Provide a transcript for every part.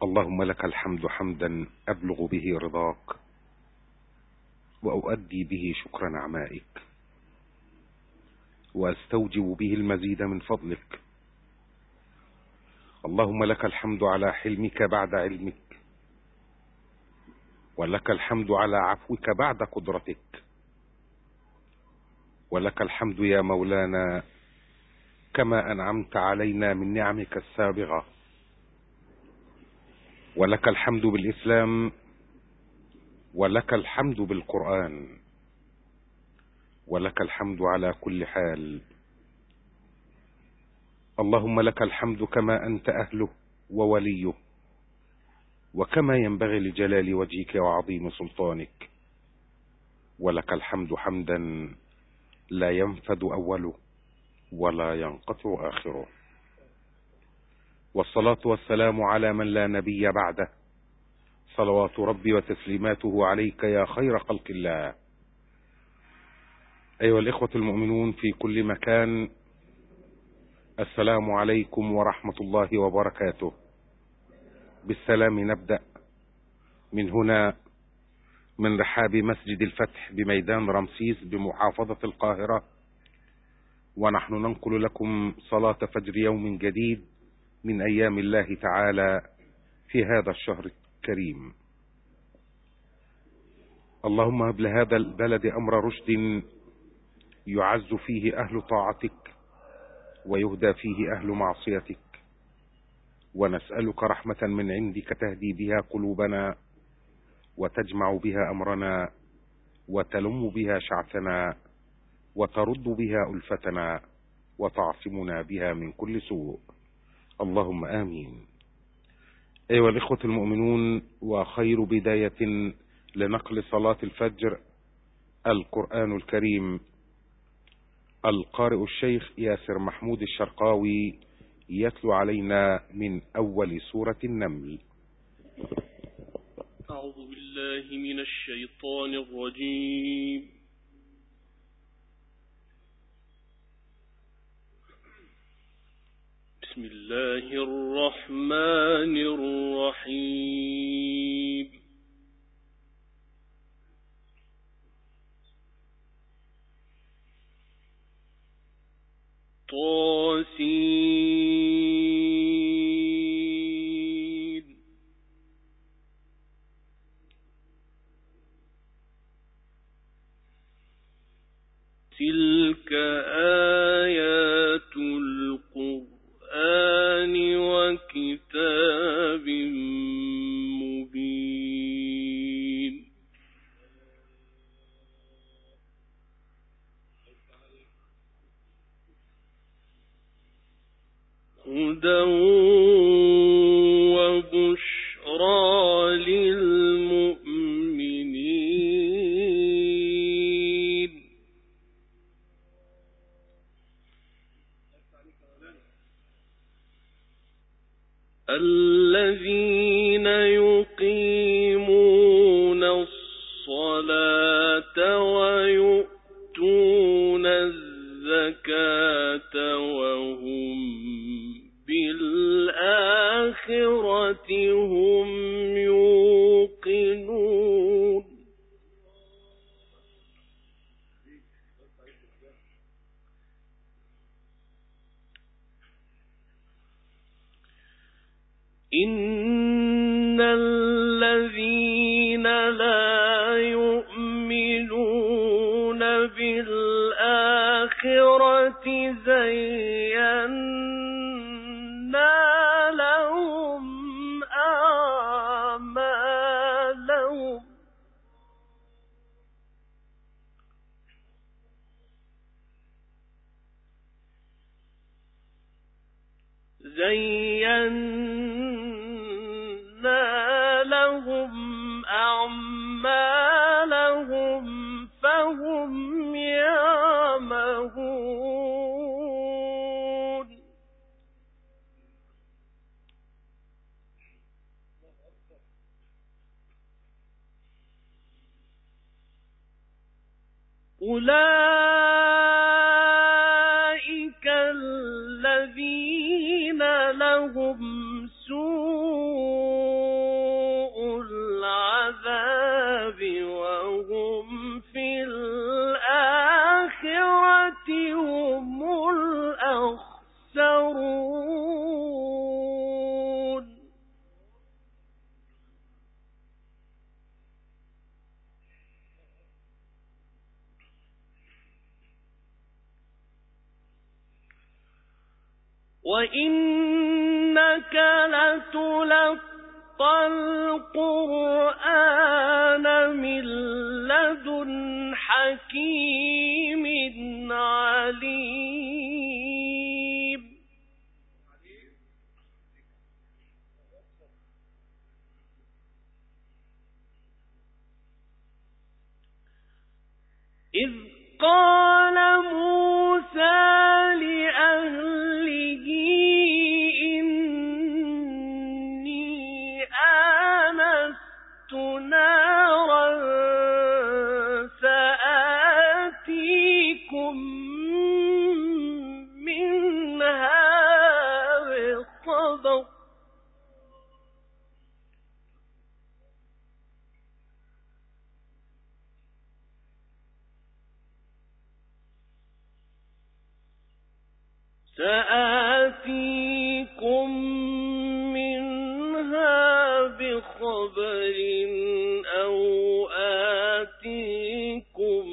اللهم لك الحمد حمدا أبلغ به رضاك وأؤدي به شكر نعمائك وأستوجب به المزيد من فضلك. اللهم لك الحمد على حلمك بعد علمك، ولك الحمد على عفوك بعد قدرتك، ولك الحمد يا مولانا كما أنعمت علينا من نعمك السابغة، ولك الحمد بالإسلام، ولك الحمد بالقرآن، ولك الحمد على كل حال. اللهم لك الحمد كما أنت أهله ووليه، وكما ينبغي لجلال وجهك وعظيم سلطانك، ولك الحمد حمدا لا ينفد أوله ولا ينقطع آخره. والصلاة والسلام على من لا نبي بعده، صلوات ربي وتسليماته عليك يا خير خلق الله. أيها الإخوة المؤمنون في كل مكان، السلام عليكم ورحمة الله وبركاته. بالسلام نبدأ من هنا، من رحاب مسجد الفتح بميدان رمسيس بمحافظة القاهرة، ونحن ننقل لكم صلاة فجر يوم جديد من أيام الله تعالى في هذا الشهر الكريم. اللهم هب لهذا البلد أمر رشد يعز فيه أهل طاعتك ويهدى فيه أهل معصيتك، ونسألك رحمة من عندك تهدي بها قلوبنا وتجمع بها أمرنا وتلم بها شعثنا وترد بها ألفتنا وتعصمنا بها من كل سوء، اللهم آمين. أيها الإخوة المؤمنون، وخير بداية لنقل صلاة الفجر القرآن الكريم. القارئ الشيخ ياسر محمود الشرقاوي يتلو علينا من أول سورة النمل. أعوذ بالله من الشيطان الرجيم. بسم الله الرحمن الرحيم. طاسين. تلك آيات القرآن وكتاب مبين. هدى وبشرى للمؤمنين. الذين يقيمون الصلاة ويؤتون الزكاة وهم بالآخرة هم يوقنون. إن الذين لا يؤمنون بالآخرة زينا لهم أعمالهم فهم يعمهون. أولئك الذين لهم سوء وإنك لتلقى القرآن من لدن حكيم عليم. إذ قال موسى لأهله إني آنست نارا سآتيكم منها بخبر أو آتيكم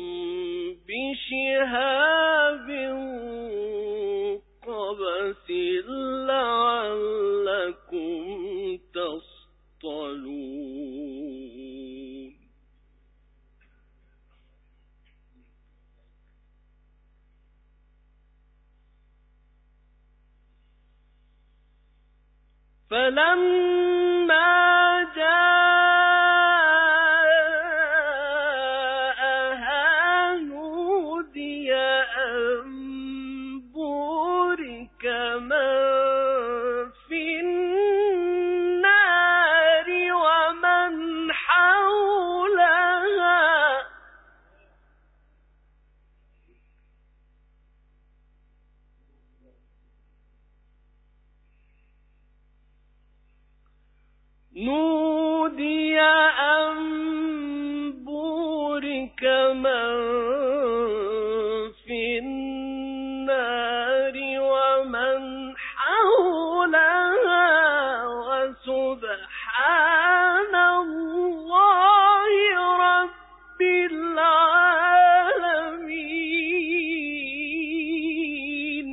بشهاب قبس لعلكم تصطلون. فلما جاءها نودي أن بورك من في النار ومن حولها نودي أن بورك من في النار ومن حولها وسبحان الله رب العالمين.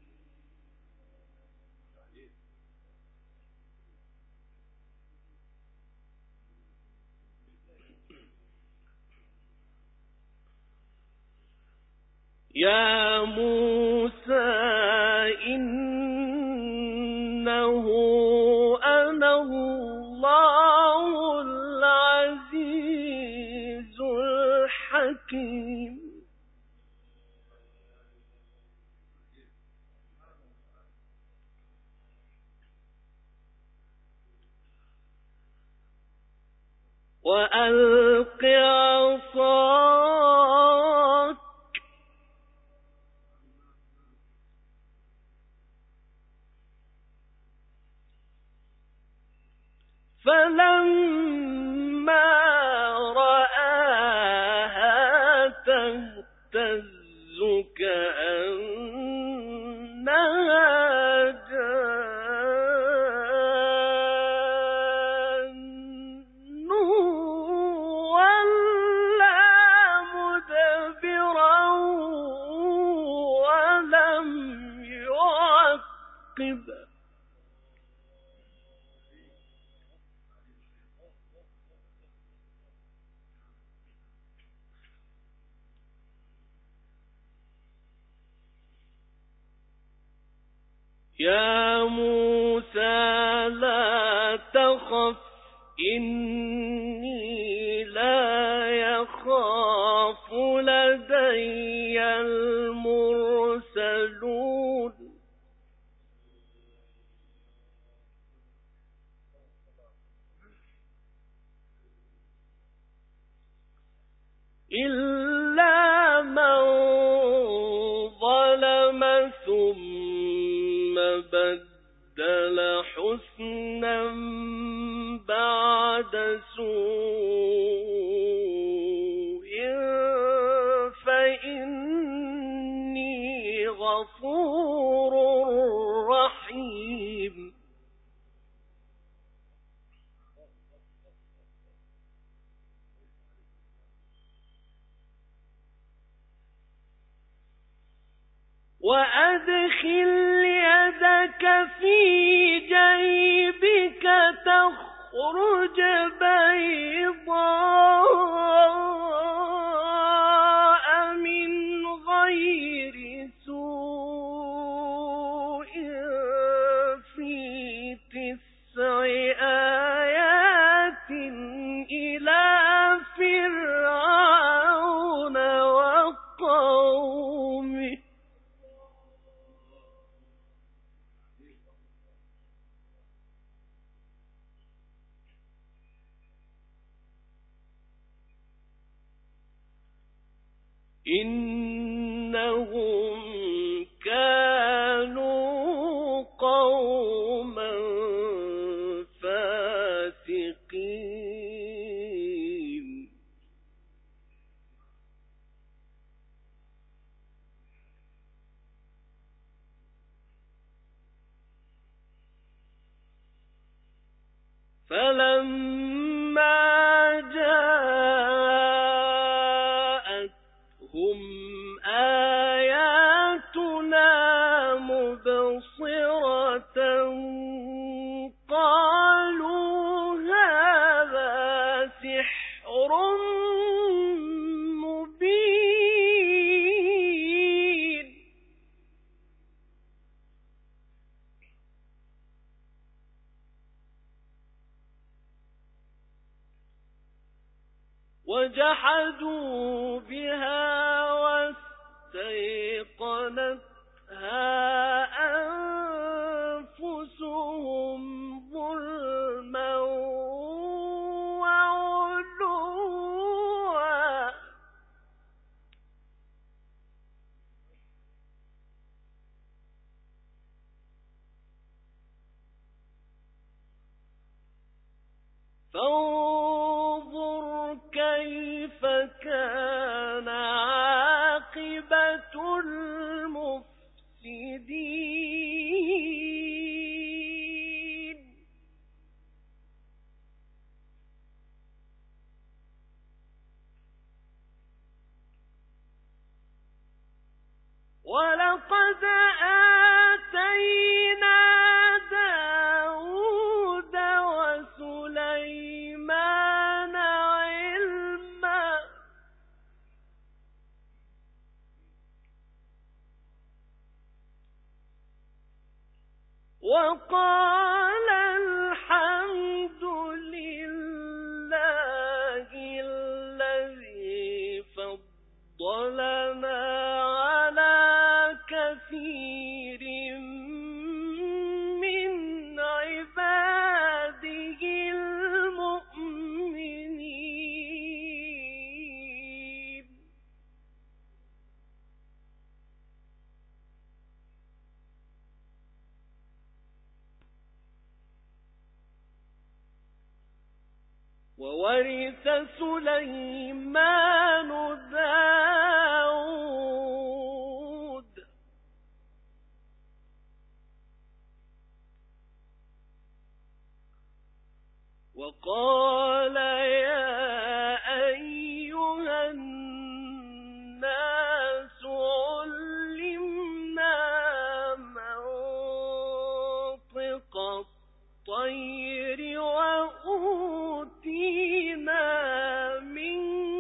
يا موسى إنه أنا الله العزيز الحكيم. وألق عصاك فلما رآها تهتز كأنها جان ولا مدبرا ولم يعقب. يا موسى لا تخف إني لا يخاف لدي المرسلون. إلا من ظلم ثم بدل حسنا بعد سوء فإني غفور رحيم. وأدخل يدك يدك في جيبك تخرج بيضاء من غير سوء في 9 آيات إلى فرعون وقومه إنهم كانوا قوما فاسقين فلما جاءتهم آياتنا مبصرة قالوا هذا سحر مبين وجحدوا بها واستيقنتها أنفسهم ظلما وعلوا فانظر كيف كان عاقبة المفسدين ولقد آتينا داود وسليمان علما وقال الحمد لله الذي فضلنا على كثير من عباده المؤمنين وورث سليمان داود وقال يا أيها الناس علمنا منطق الطير وأوتينا من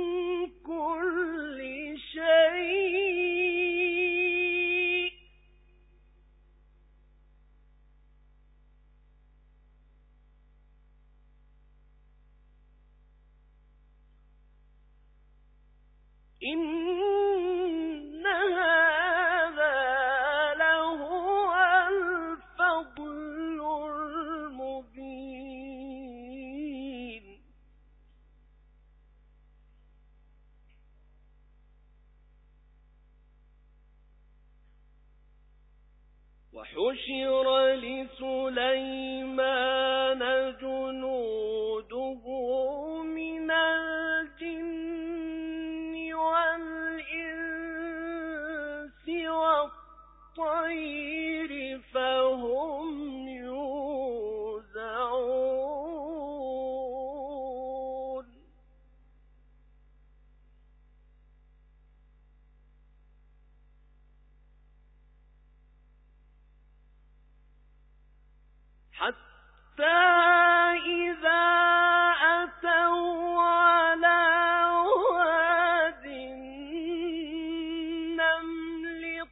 كل شيء إن هذا لهو الفضل المبين وحشر لسليمان جنوده من الجن والإنس والطير فهم يوزعون حتى إذا أتوا على واد النمل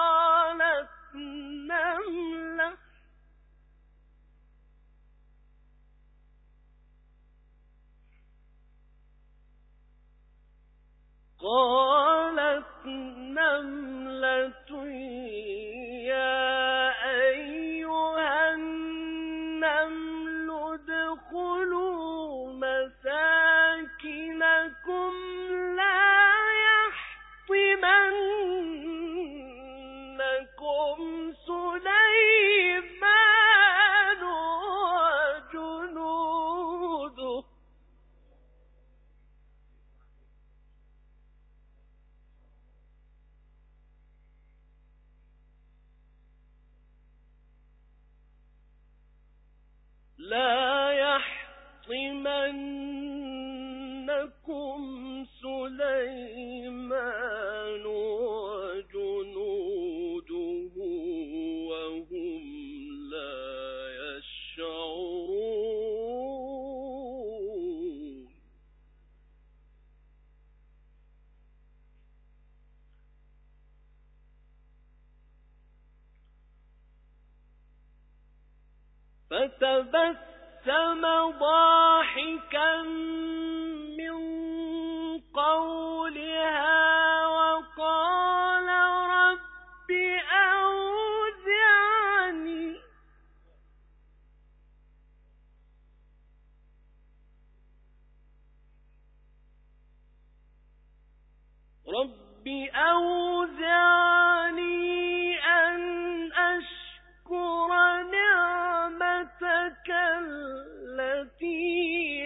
قالت نملة يا أيها النمل ادخلوا مساكنكم لا يحطمنكم سليمان وجنوده لا يحطمنكم سليمان وجنوده وهم لا يشعرون فتبسم ضاحكا من قولها وقال رب أوزعني أن أشكر نعمتك التي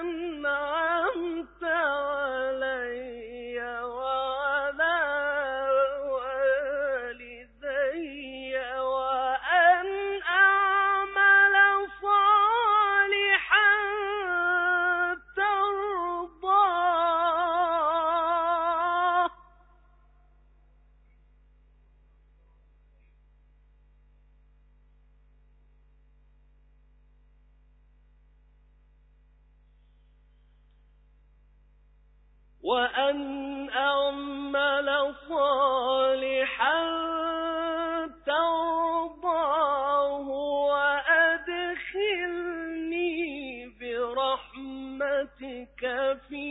أنعمت علي وعلى والدي وأن أعمل صالحا ترضاه وأن أعمل صالحا ترضاه وأدخلني برحمتك في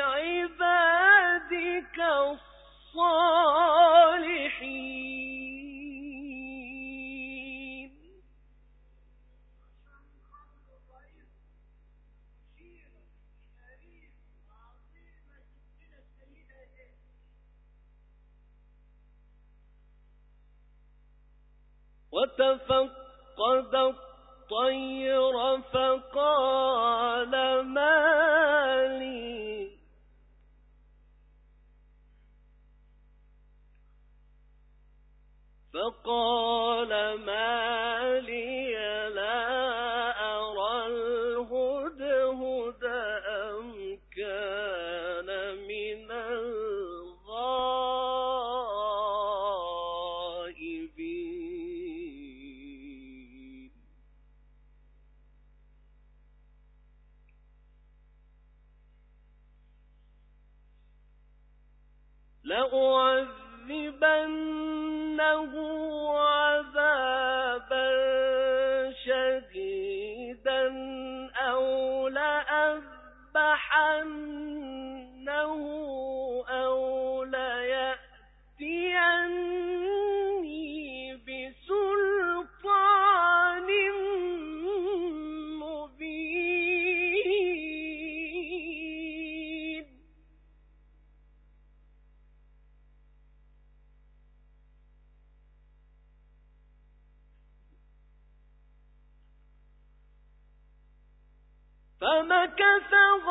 عبادك الصالحين وتفقد الطير فقال ما لي لا أرى الهدهد أم كان من الغائبين لأعذبنه عذابا شديدا أو لأذبحنه أو ليأتيني بسلطان مبين فمكث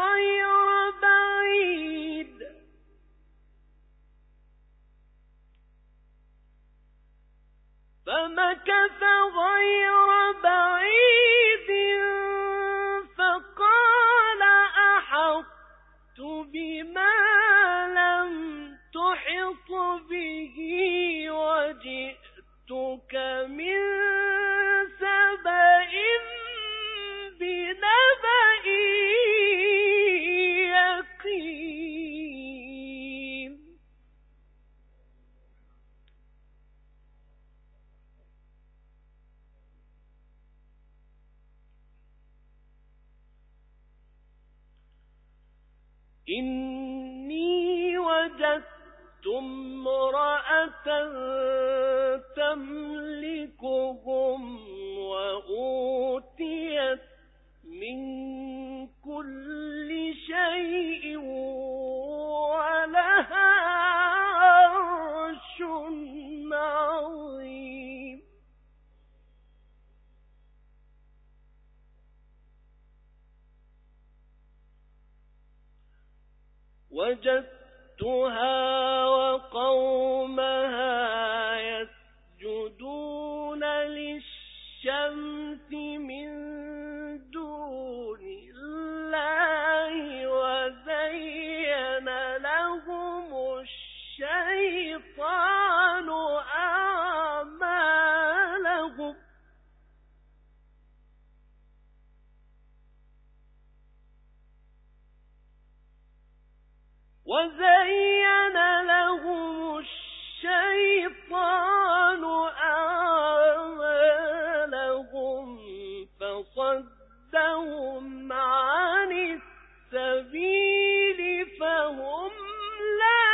غير بعيد فقال أحطت بما لم تحط به وجئتك من سبأ إني وجدت امرأة تملكهم وأوتيت من كل شيء ولها عرش عظيم. وجدتها وقومها يسجدون للشمس من دون الله وزين لهم الشيطان أعمالهم فصدهم عن السبيل فهم لا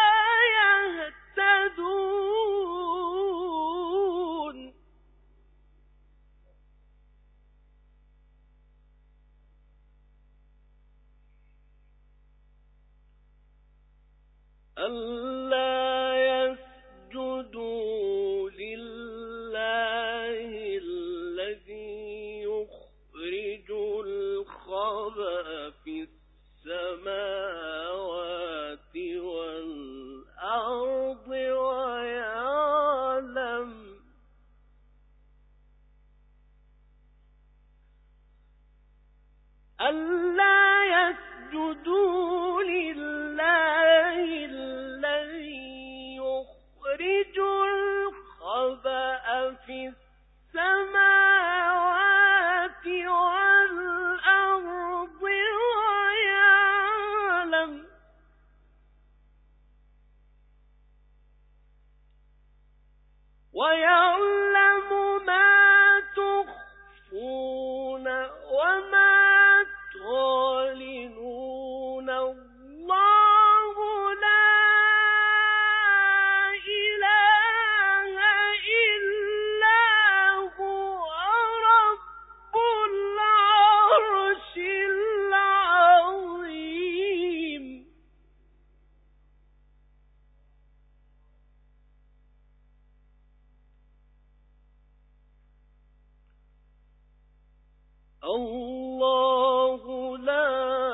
يهتدون. ألا يسجدوا لله الذي يخرج الخبأ في السماوات والأرض ويعلم ألا يسجدوا لله الذي يخرج الخبأ في السماوات والأرض ويعلم ما تخفون وما تعلنون. الله لا إله إلا هو رب العرش العظيم. الله لا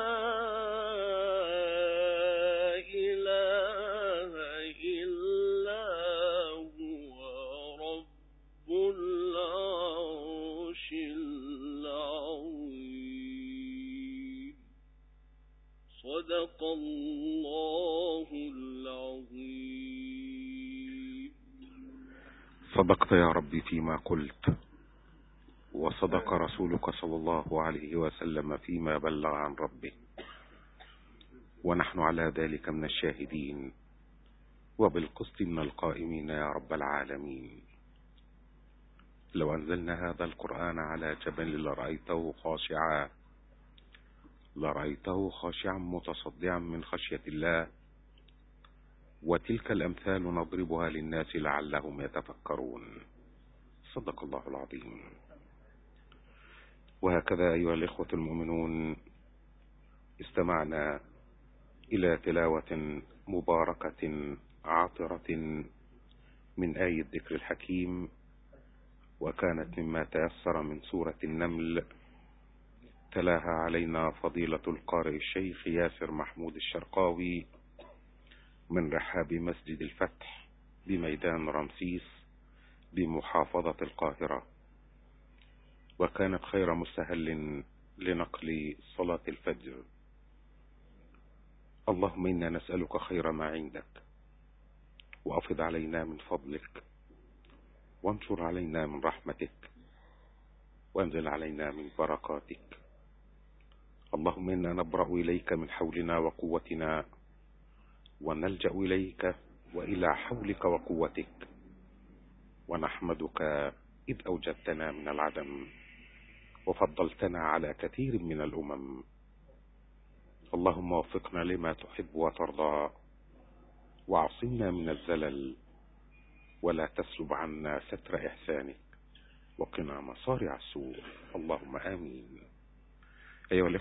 إله إلا هو رب العرش العظيم. صدق الله العظيم. صدقت يا ربي فيما قلت، وصدق رسولك صلى الله عليه وسلم فيما بلغ عن ربه، ونحن على ذلك من الشاهدين وبالقسط من القائمين يا رب العالمين. لو أنزلنا هذا القرآن على جبل لرأيته خاشعا متصدعا من خشية الله. وتلك الأمثال نضربها للناس لعلهم يتفكرون. صدق الله العظيم. وهكذا أيها الإخوة المؤمنون، استمعنا إلى تلاوة مباركة عاطرة من آية الذكر الحكيم، وكانت مما تيسر من سورة النمل. تلاها علينا فضيلة القارئ الشيخ ياسر محمود الشرقاوي من رحاب مسجد الفتح بميدان رمسيس بمحافظة القاهرة، وكانت خير مستهل لنقل صلاة الفجر. اللهم إنا نسألك خير ما عندك، وأفض علينا من فضلك، وانشر علينا من رحمتك، وانزل علينا من بركاتك. اللهم إنا نبرأ إليك من حولنا وقوتنا، ونلجأ إليك وإلى حولك وقوتك، ونحمدك إذ أوجدتنا من العدم وفضلتنا على كثير من الأمم. اللهم وفقنا لما تحب وترضى، وعصمنا من الزلل، ولا تسلب عنا ستر إحسانك، وقنا مصارع السوء، اللهم آمين. أيها الإخوة